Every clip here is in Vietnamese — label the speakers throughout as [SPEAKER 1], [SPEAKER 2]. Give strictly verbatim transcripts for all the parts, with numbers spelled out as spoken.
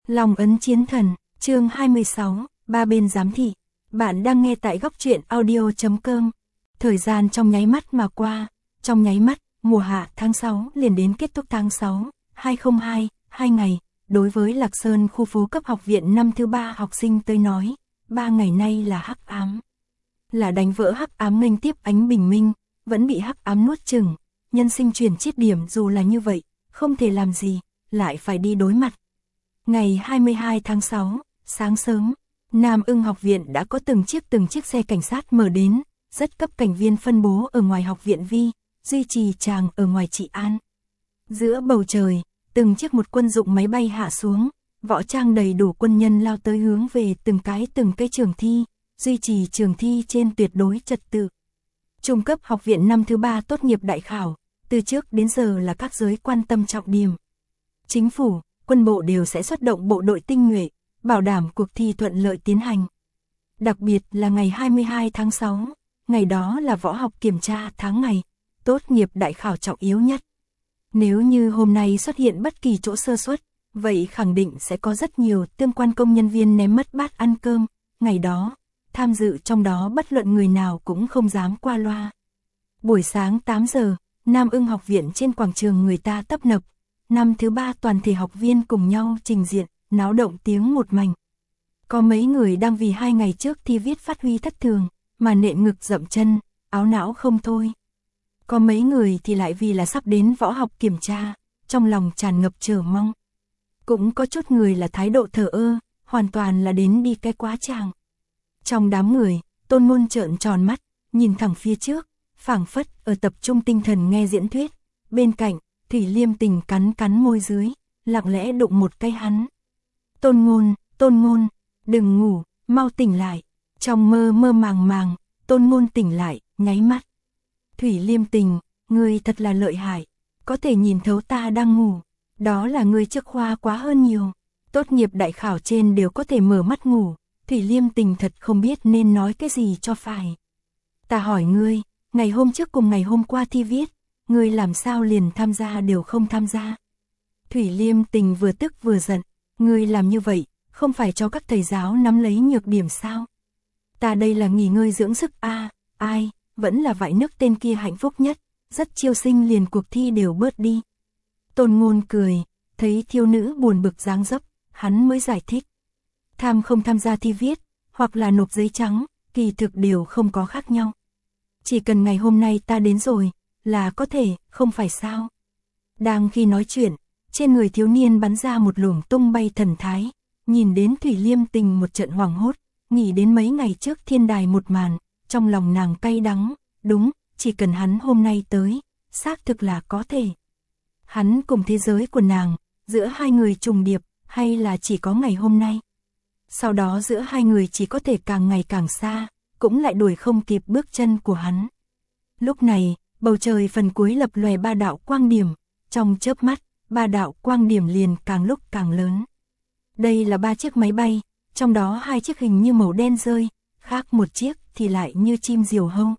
[SPEAKER 1] Long ấn chiến thần, chương hai mươi sáu, ba bên giám thị. Bạn đang nghe tại góc truyện audio chấm com. Thời gian trong nháy mắt mà qua, trong nháy mắt, mùa hạ tháng sáu liền đến kết thúc tháng sáu, hai không hai, hai ngày. Đối với Lạc Sơn khu phố cấp học viện năm thứ ba học sinh tới nói, ba ngày nay là hắc ám. Là đánh vỡ hắc ám nghênh tiếp ánh bình minh, vẫn bị hắc ám nuốt chửng. Nhân sinh chuyển chiết điểm dù là như vậy, không thể làm gì, lại phải đi đối mặt. Ngày hai mươi hai tháng sáu, sáng sớm, Nam Ưng học viện đã có từng chiếc từng chiếc xe cảnh sát mở đến, rất cấp cảnh viên phân bố ở ngoài học viện Vi, duy trì tràng ở ngoài trị an. Giữa bầu trời, từng chiếc một quân dụng máy bay hạ xuống, võ trang đầy đủ quân nhân lao tới hướng về từng cái từng cái trường thi, duy trì trường thi trên tuyệt đối trật tự. Trung cấp học viện năm thứ ba tốt nghiệp đại khảo, từ trước đến giờ là các giới quan tâm trọng điểm. Chính phủ, quân bộ đều sẽ xuất động bộ đội tinh nhuệ, bảo đảm cuộc thi thuận lợi tiến hành. Đặc biệt là ngày hai mươi hai tháng sáu, ngày đó là võ học kiểm tra tháng ngày, tốt nghiệp đại khảo trọng yếu nhất. Nếu như hôm nay xuất hiện bất kỳ chỗ sơ suất, vậy khẳng định sẽ có rất nhiều tương quan công nhân viên ném mất bát ăn cơm. Ngày đó, tham dự trong đó bất luận người nào cũng không dám qua loa. Buổi sáng tám giờ, Nam Ưng học viện trên quảng trường người ta tấp nập. Năm thứ ba toàn thể học viên cùng nhau trình diện, náo động tiếng một mảnh. Có mấy người đang vì hai ngày trước thi viết phát huy thất thường, mà nện ngực dậm chân, áo não không thôi. Có mấy người thì lại vì là sắp đến võ học kiểm tra, trong lòng tràn ngập chờ mong. Cũng có chút người là thái độ thờ ơ, hoàn toàn là đến đi cái quá tràng. Trong đám người, Tôn Ngôn trợn tròn mắt, nhìn thẳng phía trước, phảng phất ở tập trung tinh thần nghe diễn thuyết. Bên cạnh, Thủy Liêm Tình cắn cắn môi dưới, lặng lẽ đụng một cái hắn. Tôn Ngôn, Tôn Ngôn, đừng ngủ, mau tỉnh lại. Trong mơ mơ màng màng, Tôn Ngôn tỉnh lại, nháy mắt. Thủy Liêm Tình, ngươi thật là lợi hại, có thể nhìn thấu ta đang ngủ. Đó là ngươi trước khoa quá hơn nhiều. Tốt nghiệp đại khảo trên đều có thể mở mắt ngủ. Thủy Liêm Tình thật không biết nên nói cái gì cho phải. Ta hỏi ngươi, ngày hôm trước cùng ngày hôm qua thi viết, ngươi làm sao liền tham gia đều không tham gia? Thủy Liêm Tình vừa tức vừa giận, ngươi làm như vậy, không phải cho các thầy giáo nắm lấy nhược điểm sao? Ta đây là nghỉ ngơi dưỡng sức a, à, ai, vẫn là vải nước tên kia hạnh phúc nhất, rất chiêu sinh liền cuộc thi đều bớt đi. Tôn Ngôn cười, thấy thiếu nữ buồn bực dáng dấp, hắn mới giải thích. Tham không tham gia thi viết, hoặc là nộp giấy trắng, kỳ thực đều không có khác nhau. Chỉ cần ngày hôm nay ta đến rồi, là có thể, không phải sao? Đang khi nói chuyện, trên người thiếu niên bắn ra một luồng tung bay thần thái, nhìn đến Thủy Liêm Tình một trận hoảng hốt, nghĩ đến mấy ngày trước thiên đài một màn, trong lòng nàng cay đắng, đúng, chỉ cần hắn hôm nay tới, xác thực là có thể. Hắn cùng thế giới của nàng, giữa hai người trùng điệp, hay là chỉ có ngày hôm nay? Sau đó giữa hai người chỉ có thể càng ngày càng xa, cũng lại đuổi không kịp bước chân của hắn. Lúc này, bầu trời phần cuối lập lòe ba đạo quang điểm, trong chớp mắt, ba đạo quang điểm liền càng lúc càng lớn. Đây là ba chiếc máy bay, trong đó hai chiếc hình như màu đen rơi, khác một chiếc thì lại như chim diều hâu.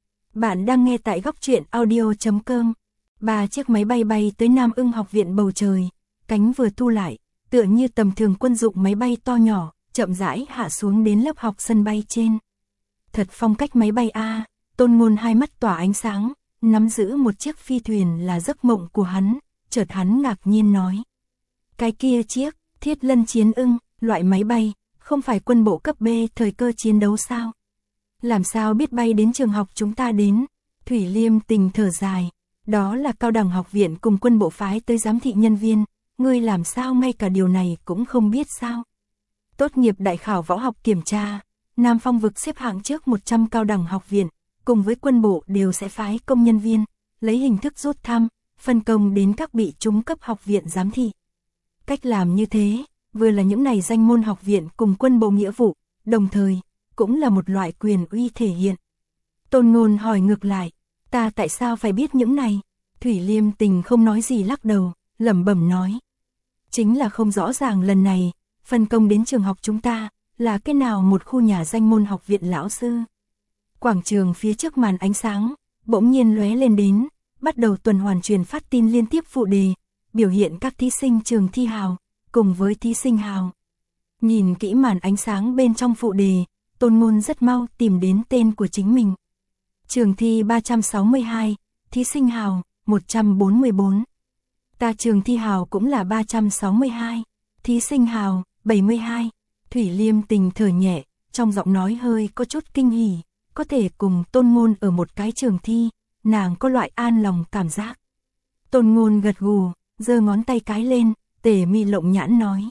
[SPEAKER 1] Bạn đang nghe tại góc truyện audio chấm com. Ba chiếc máy bay bay tới Nam Ưng học viện bầu trời, cánh vừa thu lại, tựa như tầm thường quân dụng máy bay to nhỏ, chậm rãi hạ xuống đến lớp học sân bay trên. Thật phong cách máy bay a. Tôn Ngôn hai mắt tỏa ánh sáng, nắm giữ một chiếc phi thuyền là giấc mộng của hắn, chợt hắn ngạc nhiên nói. Cái kia chiếc, Thiết Lân Chiến Ưng, loại máy bay, không phải quân bộ cấp B thời cơ chiến đấu sao? Làm sao biết bay đến trường học chúng ta đến? Thủy Liêm Tình thở dài, đó là cao đẳng học viện cùng quân bộ phái tới giám thị nhân viên, ngươi làm sao ngay cả điều này cũng không biết sao? Tốt nghiệp đại khảo võ học kiểm tra, Nam Phong vực xếp hạng trước một trăm cao đẳng học viện, cùng với quân bộ đều sẽ phái công nhân viên, lấy hình thức rút thăm, phân công đến các bị trúng cấp học viện giám thị. Cách làm như thế, vừa là những này danh môn học viện cùng quân bộ nghĩa vụ, đồng thời, cũng là một loại quyền uy thể hiện. Tôn Ngôn hỏi ngược lại, ta tại sao phải biết những này? Thủy Liêm Tình không nói gì lắc đầu, lẩm bẩm nói. Chính là không rõ ràng lần này, phân công đến trường học chúng ta, là cái nào một khu nhà danh môn học viện lão sư. Quảng trường phía trước màn ánh sáng, bỗng nhiên lóe lên đến, bắt đầu tuần hoàn truyền phát tin liên tiếp phụ đề, biểu hiện các thí sinh trường thi hào, cùng với thí sinh Hào. Nhìn kỹ màn ánh sáng bên trong phụ đề, Tôn Ngôn rất mau tìm đến tên của chính mình. Trường thi ba trăm sáu mươi hai, thí sinh Hào, một trăm bốn mươi bốn. Ta trường thi Hào cũng là ba trăm sáu mươi hai, thí sinh Hào, bảy mươi hai. Thủy Liêm Tình thở nhẹ, trong giọng nói hơi có chút kinh hỉ, có thể cùng Tôn Ngôn ở một cái trường thi, nàng có loại an lòng cảm giác. Tôn Ngôn gật gù, giơ ngón tay cái lên, tề mi lộng nhãn nói.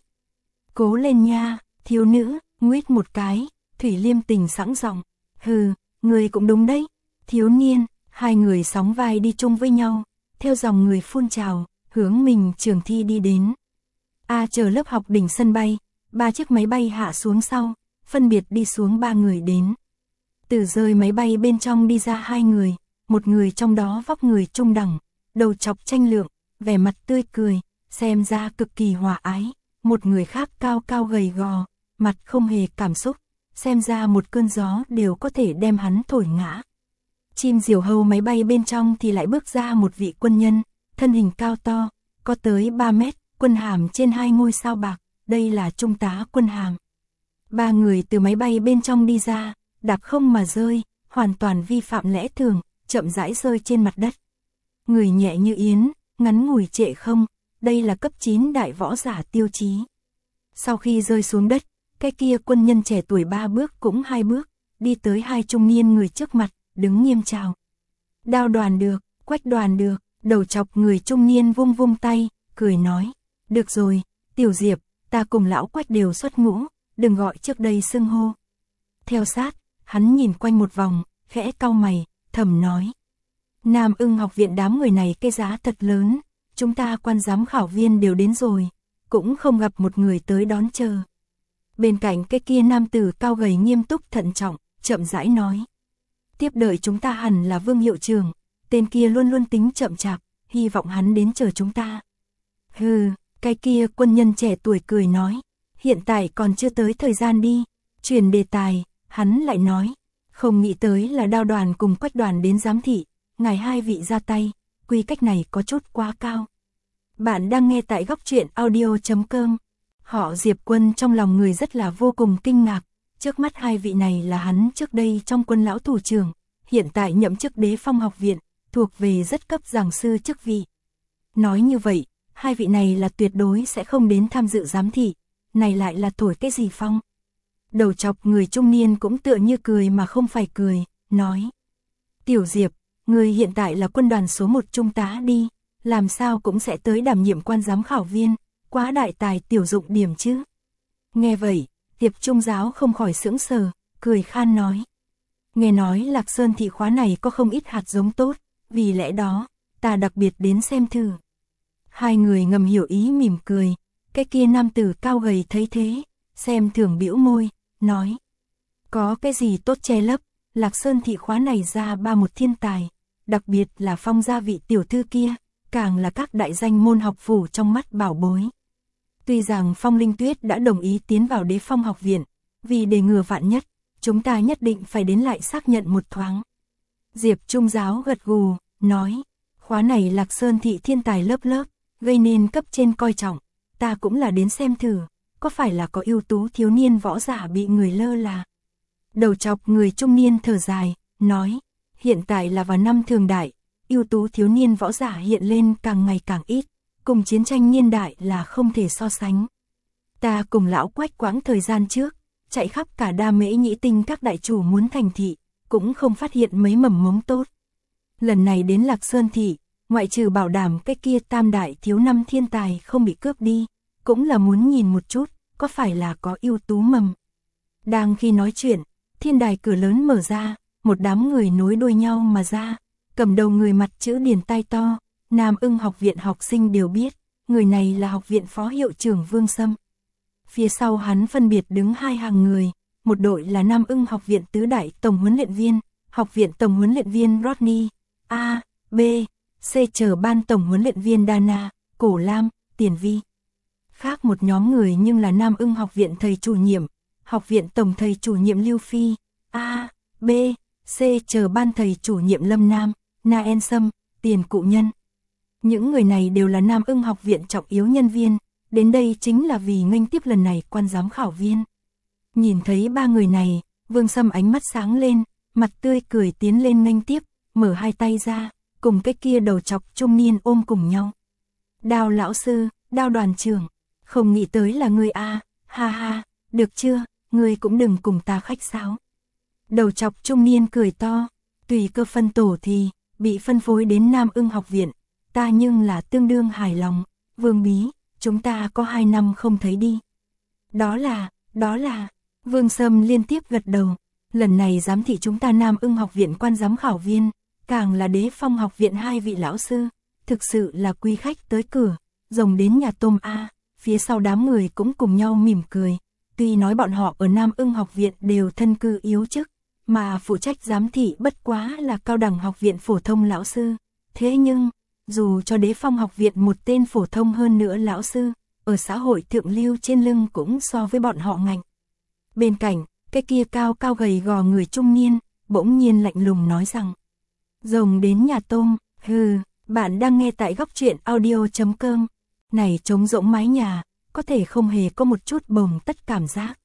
[SPEAKER 1] Cố lên nha, thiếu nữ, nguyết một cái, Thủy Liêm Tình sẵn giọng. Hừ, người cũng đúng đấy. Thiếu niên, hai người sóng vai đi chung với nhau, theo dòng người phun trào, hướng mình trường thi đi đến. A chờ lớp học đỉnh sân bay, ba chiếc máy bay hạ xuống sau, phân biệt đi xuống ba người đến. Từ rơi máy bay bên trong đi ra hai người, một người trong đó vóc người trung đẳng, đầu chọc tranh lượng, vẻ mặt tươi cười, xem ra cực kỳ hòa ái. Một người khác cao cao gầy gò, mặt không hề cảm xúc, xem ra một cơn gió đều có thể đem hắn thổi ngã. Chim diều hâu máy bay bên trong thì lại bước ra một vị quân nhân, thân hình cao to, có tới ba mét, quân hàm trên hai ngôi sao bạc, đây là trung tá quân hàm. Ba người từ máy bay bên trong đi ra, đạp không mà rơi, hoàn toàn vi phạm lẽ thường, chậm rãi rơi trên mặt đất. Người nhẹ như yến, ngắn ngủi trệ không, đây là cấp chín đại võ giả tiêu chí. Sau khi rơi xuống đất, cái kia quân nhân trẻ tuổi ba bước cũng hai bước, đi tới hai trung niên người trước mặt, đứng nghiêm chào. Đao Đoàn được, Quách Đoàn được, đầu chọc người trung niên vung vung tay, cười nói. Được rồi, Tiểu Diệp, ta cùng lão Quách đều xuất ngũ, đừng gọi trước đây xưng hô. Theo sát, hắn nhìn quanh một vòng, khẽ cau mày, thầm nói. Nam Ưng học viện đám người này cái giá thật lớn, chúng ta quan giám khảo viên đều đến rồi, cũng không gặp một người tới đón chờ. Bên cạnh cái kia nam tử cao gầy nghiêm túc thận trọng, chậm rãi nói. Tiếp đợi chúng ta hẳn là Vương hiệu trưởng, tên kia luôn luôn tính chậm chạp, hy vọng hắn đến chờ chúng ta. Hừ, cái kia quân nhân trẻ tuổi cười nói, hiện tại còn chưa tới thời gian đi. Chuyển đề tài, hắn lại nói, không nghĩ tới là Đao Đoàn cùng Quách Đoàn đến giám thị, ngài hai vị ra tay, quy cách này có chút quá cao. Bạn đang nghe tại góc truyện audio chấm com. Họ Diệp Quân trong lòng người rất là vô cùng kinh ngạc, trước mắt hai vị này là hắn trước đây trong quân lão thủ trưởng, hiện tại nhậm chức Đế Phong học viện, thuộc về rất cấp giảng sư chức vị. Nói như vậy, hai vị này là tuyệt đối sẽ không đến tham dự giám thị, này lại là thổi cái gì phong. Đầu chọc người trung niên cũng tựa như cười mà không phải cười, nói. Tiểu Diệp, người hiện tại là quân đoàn số một trung tá đi, làm sao cũng sẽ tới đảm nhiệm quan giám khảo viên, quá đại tài tiểu dụng điểm chứ. Nghe vậy, Tiệp Trung giáo không khỏi sững sờ, cười khan nói. Nghe nói Lạc Sơn thị khóa này có không ít hạt giống tốt, vì lẽ đó, ta đặc biệt đến xem thử. Hai người ngầm hiểu ý mỉm cười, cái kia nam tử cao gầy thấy thế, xem thường bĩu môi, nói. Có cái gì tốt che lấp, Lạc Sơn thị khóa này ra ba một thiên tài, đặc biệt là Phong gia vị tiểu thư kia, càng là các đại danh môn học phủ trong mắt bảo bối. Tuy rằng Phong Linh Tuyết đã đồng ý tiến vào Đế Phong học viện, vì để ngừa vạn nhất, chúng ta nhất định phải đến lại xác nhận một thoáng. Diệp Trung giáo gật gù, nói, khóa này Lạc Sơn thị thiên tài lớp lớp, gây nên cấp trên coi trọng, ta cũng là đến xem thử, có phải là có ưu tú thiếu niên võ giả bị người lơ là. Đầu chọc người trung niên thở dài, nói, hiện tại là vào năm thường đại, ưu tú thiếu niên võ giả hiện lên càng ngày càng ít, cùng chiến tranh niên đại là không thể so sánh. Ta cùng lão Quách quãng thời gian trước, chạy khắp cả Đa Mễ Nhĩ Tinh các đại chủ muốn thành thị, cũng không phát hiện mấy mầm mống tốt. Lần này đến Lạc Sơn thị, ngoại trừ bảo đảm cái kia tam đại thiếu năm thiên tài không bị cướp đi, cũng là muốn nhìn một chút, có phải là có ưu tú mầm. Đang khi nói chuyện, thiên đài cửa lớn mở ra, một đám người nối đuôi nhau mà ra, cầm đầu người mặt chữ điển tay to, Nam Ưng học viện học sinh đều biết, người này là học viện phó hiệu trưởng Vương Sâm. Phía sau hắn phân biệt đứng hai hàng người, một đội là Nam Ưng học viện tứ đại tổng huấn luyện viên, học viện tổng huấn luyện viên Rodney, A, B, C chờ ban tổng huấn luyện viên Dana, Cổ Lam, Tiền Vi. Khác một nhóm người nhưng là Nam Ưng học viện thầy chủ nhiệm, học viện tổng thầy chủ nhiệm Lưu Phi, A, B, C chờ ban thầy chủ nhiệm Lâm Nam, Na En Sâm, Tiền Cụ Nhân. Những người này đều là Nam Ưng học viện trọng yếu nhân viên, đến đây chính là vì nghênh tiếp lần này quan giám khảo viên. Nhìn thấy ba người này, Vương Sâm ánh mắt sáng lên, mặt tươi cười tiến lên nghênh tiếp, mở hai tay ra, cùng cái kia đầu chọc trung niên ôm cùng nhau. Đao lão sư, Đao đoàn trưởng, không nghĩ tới là ngươi a, ha ha, được chưa, ngươi cũng đừng cùng ta khách sáo. Đầu chọc trung niên cười to, tùy cơ phân tổ thì, bị phân phối đến Nam Ưng học viện, ta nhưng là tương đương hài lòng, Vương Bí, chúng ta có hai năm không thấy đi. Đó là, đó là, Vương Sâm liên tiếp gật đầu, lần này giám thị chúng ta Nam Ưng học viện quan giám khảo viên, càng là Đế Phong học viện hai vị lão sư, thực sự là quý khách tới cửa, rồng đến nhà tôm a. Phía sau đám người cũng cùng nhau mỉm cười, tuy nói bọn họ ở Nam Ưng học viện đều thân cư yếu chức, mà phụ trách giám thị bất quá là Cao đẳng học viện phổ thông lão sư, thế nhưng, dù cho Đế Phong học viện một tên phổ thông hơn nữa lão sư, ở xã hội thượng lưu trên lưng cũng so với bọn họ ngạnh. Bên cạnh, cái kia cao cao gầy gò người trung niên, bỗng nhiên lạnh lùng nói rằng, rồng đến nhà tôm, hừ, bạn đang nghe tại góc truyện audio chấm com, này trống rỗng mái nhà, có thể không hề có một chút bồng tất cảm giác.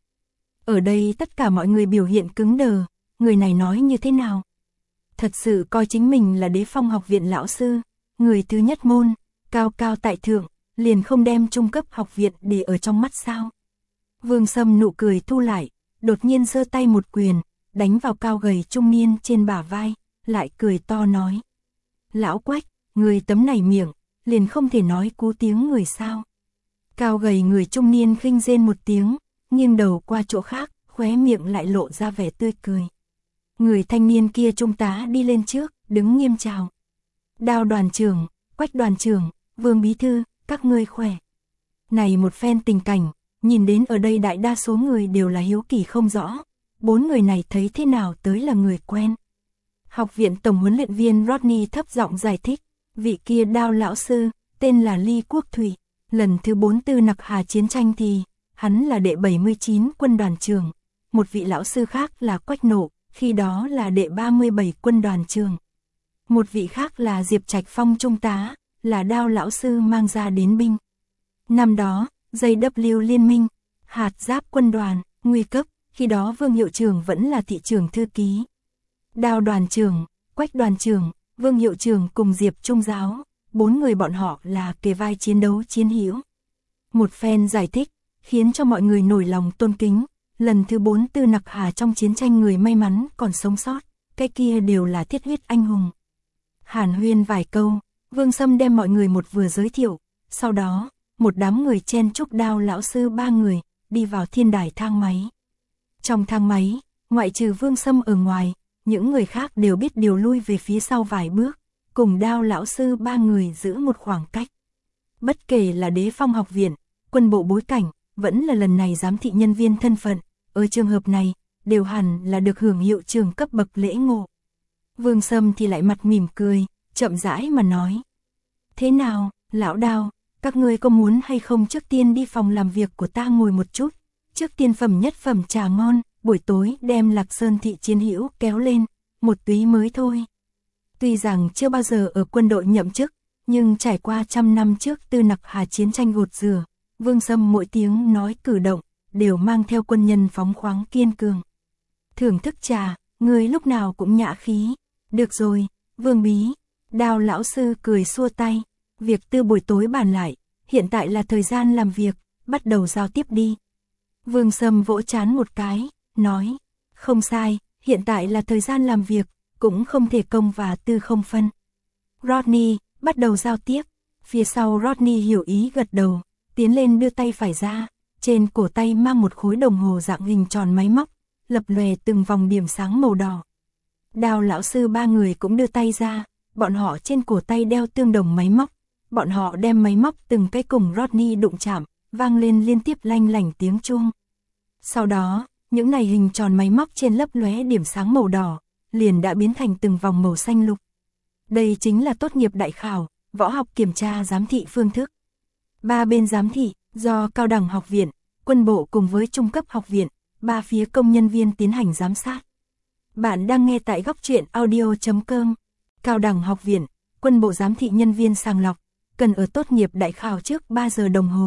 [SPEAKER 1] Ở đây tất cả mọi người biểu hiện cứng đờ, người này nói như thế nào? Thật sự coi chính mình là Đế Phong học viện lão sư, người thứ nhất môn, cao cao tại thượng, liền không đem trung cấp học viện để ở trong mắt sao? Vương Sâm nụ cười thu lại, đột nhiên giơ tay một quyền, đánh vào cao gầy trung niên trên bả vai, lại cười to nói. Lão Quách, người tấm này miệng, liền không thể nói cú tiếng người sao? Cao gầy người trung niên khinh rên một tiếng, nghiêng đầu qua chỗ khác, khóe miệng lại lộ ra vẻ tươi cười. Người thanh niên kia trung tá đi lên trước, đứng nghiêm chào. Đao đoàn trưởng, Quách đoàn trưởng, Vương bí thư, các ngươi khỏe. Này một phen tình cảnh, nhìn đến ở đây đại đa số người đều là hiếu kỳ không rõ. Bốn người này thấy thế nào tới là người quen. Học viện tổng huấn luyện viên Rodney thấp giọng giải thích. Vị kia Đao lão sư, tên là Ly Quốc Thủy. Lần thứ bốn tư Nặc Hà chiến tranh thì, hắn là đệ bảy mươi chín quân đoàn trưởng. Một vị lão sư khác là Quách Nộ, khi đó là đệ ba mươi bảy quân đoàn trưởng. Một vị khác là Diệp Trạch Phong trung tá, là Đao lão sư mang ra đến binh. Năm đó, J W Liên minh, hạt giáp quân đoàn, nguy cấp, khi đó Vương hiệu trưởng vẫn là thị trưởng thư ký. Đao đoàn trưởng, Quách đoàn trưởng, Vương hiệu trưởng cùng Diệp trung giáo, bốn người bọn họ là kề vai chiến đấu chiến hữu. Một phen giải thích, khiến cho mọi người nổi lòng tôn kính. Lần thứ bốn tư Nặc Hà trong chiến tranh người may mắn còn sống sót, cái kia đều là thiết huyết anh hùng. Hàn huyên vài câu, Vương Sâm đem mọi người một vừa giới thiệu, sau đó, một đám người chen chúc Đao lão sư ba người, đi vào thiên đài thang máy. Trong thang máy, ngoại trừ Vương Sâm ở ngoài, những người khác đều biết điều lui về phía sau vài bước, cùng Đao lão sư ba người giữ một khoảng cách. Bất kể là Đế Phong học viện, quân bộ bối cảnh, vẫn là lần này giám thị nhân viên thân phận, ở trường hợp này, đều hẳn là được hưởng hiệu trưởng cấp bậc lễ ngộ. Vương Sâm thì lại mặt mỉm cười, chậm rãi mà nói. Thế nào, lão Đao, các ngươi có muốn hay không trước tiên đi phòng làm việc của ta ngồi một chút, trước tiên phẩm nhất phẩm trà ngon, buổi tối đem Lạc Sơn thị chiến hữu kéo lên, một túy mới thôi. Tuy rằng chưa bao giờ ở quân đội nhậm chức, nhưng trải qua trăm năm trước tư Nặc Hà chiến tranh gột rửa, Vương Sâm mỗi tiếng nói cử động, đều mang theo quân nhân phóng khoáng kiên cường. Thưởng thức trà, người lúc nào cũng nhã khí. Được rồi, Vương bí, Đao lão sư cười xua tay, việc tư buổi tối bàn lại, hiện tại là thời gian làm việc, bắt đầu giao tiếp đi. Vương Sâm vỗ trán một cái, nói, không sai, hiện tại là thời gian làm việc, cũng không thể công và tư không phân. Rodney, bắt đầu giao tiếp, phía sau Rodney hiểu ý gật đầu, tiến lên đưa tay phải ra, trên cổ tay mang một khối đồng hồ dạng hình tròn máy móc, lập lòe từng vòng điểm sáng màu đỏ. Đao lão sư ba người cũng đưa tay ra, bọn họ trên cổ tay đeo tương đồng máy móc, bọn họ đem máy móc từng cái cùng Rodney đụng chạm, vang lên liên tiếp lanh lảnh tiếng chuông. Sau đó, những này hình tròn máy móc trên lấp lóe điểm sáng màu đỏ, liền đã biến thành từng vòng màu xanh lục. Đây chính là tốt nghiệp đại khảo, võ học kiểm tra giám thị phương thức. Ba bên giám thị, do cao đẳng học viện, quân bộ cùng với trung cấp học viện, ba phía công nhân viên tiến hành giám sát. Bạn đang nghe tại góc truyện audio chấm com. Cao đẳng học viện, quân bộ giám thị nhân viên sàng lọc, cần ở tốt nghiệp đại khảo trước ba giờ đồng hồ,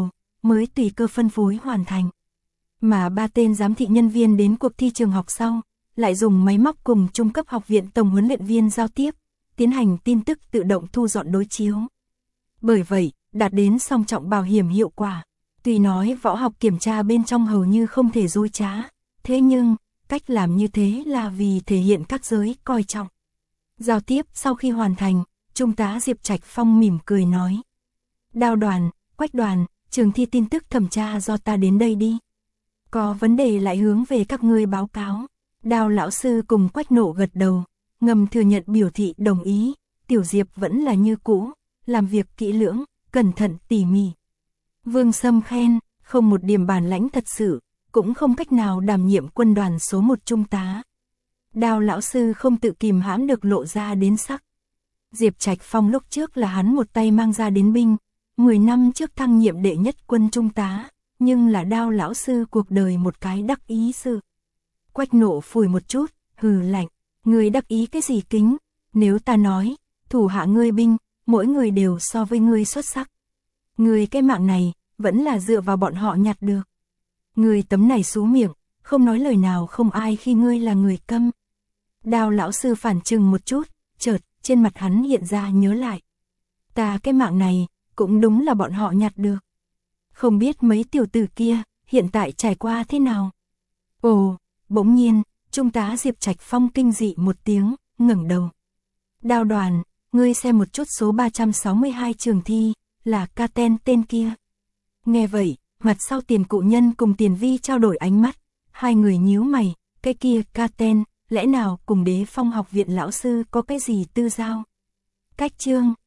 [SPEAKER 1] mới tùy cơ phân phối hoàn thành. Mà ba tên giám thị nhân viên đến cuộc thi trường học sau, lại dùng máy móc cùng trung cấp học viện tổng huấn luyện viên giao tiếp, tiến hành tin tức tự động thu dọn đối chiếu. Bởi vậy, đạt đến song trọng bảo hiểm hiệu quả. Tuy nói võ học kiểm tra bên trong hầu như không thể dối trá, thế nhưng, cách làm như thế là vì thể hiện các giới coi trọng. Giao tiếp sau khi hoàn thành, Trung tá Diệp Trạch Phong mỉm cười nói. Đao đoàn, Quách đoàn, trường thi tin tức thẩm tra do ta đến đây đi. Có vấn đề lại hướng về các ngươi báo cáo. Đao lão sư cùng Quách Nộ gật đầu, ngầm thừa nhận biểu thị đồng ý. Tiểu Diệp vẫn là như cũ, làm việc kỹ lưỡng, cẩn thận tỉ mỉ. Vương Sâm khen, không một điểm bản lãnh thật sự, cũng không cách nào đảm nhiệm quân đoàn số một trung tá. Đao lão sư không tự kìm hãm được lộ ra đến sắc. Diệp Trạch Phong lúc trước là hắn một tay mang ra đến binh, mười năm trước thăng nhiệm đệ nhất quân trung tá, nhưng là Đao lão sư cuộc đời một cái đắc ý sự. Quách Nộ phủi một chút, hừ lạnh, ngươi đắc ý cái gì kính, nếu ta nói, thủ hạ ngươi binh, mỗi người đều so với ngươi xuất sắc. Ngươi cái mạng này, vẫn là dựa vào bọn họ nhặt được. Ngươi tấm này xú miệng, không nói lời nào không ai khi ngươi là người câm. Đao lão sư phản chừng một chút, chợt, trên mặt hắn hiện ra nhớ lại. Ta cái mạng này, cũng đúng là bọn họ nhặt được. Không biết mấy tiểu tử kia, hiện tại trải qua thế nào? Ồ, bỗng nhiên, Trung tá Diệp Trạch Phong kinh dị một tiếng, ngẩng đầu. Đao đoàn, ngươi xem một chút số ba trăm sáu mươi hai trường thi, là ca ten tên kia. Nghe vậy, mặt sau Tiền Cụ Nhân cùng Tiền Vi trao đổi ánh mắt, hai người nhíu mày, cái kia ca ten, lẽ nào cùng Đế Phong học viện lão sư có cái gì tư giao? Cách chương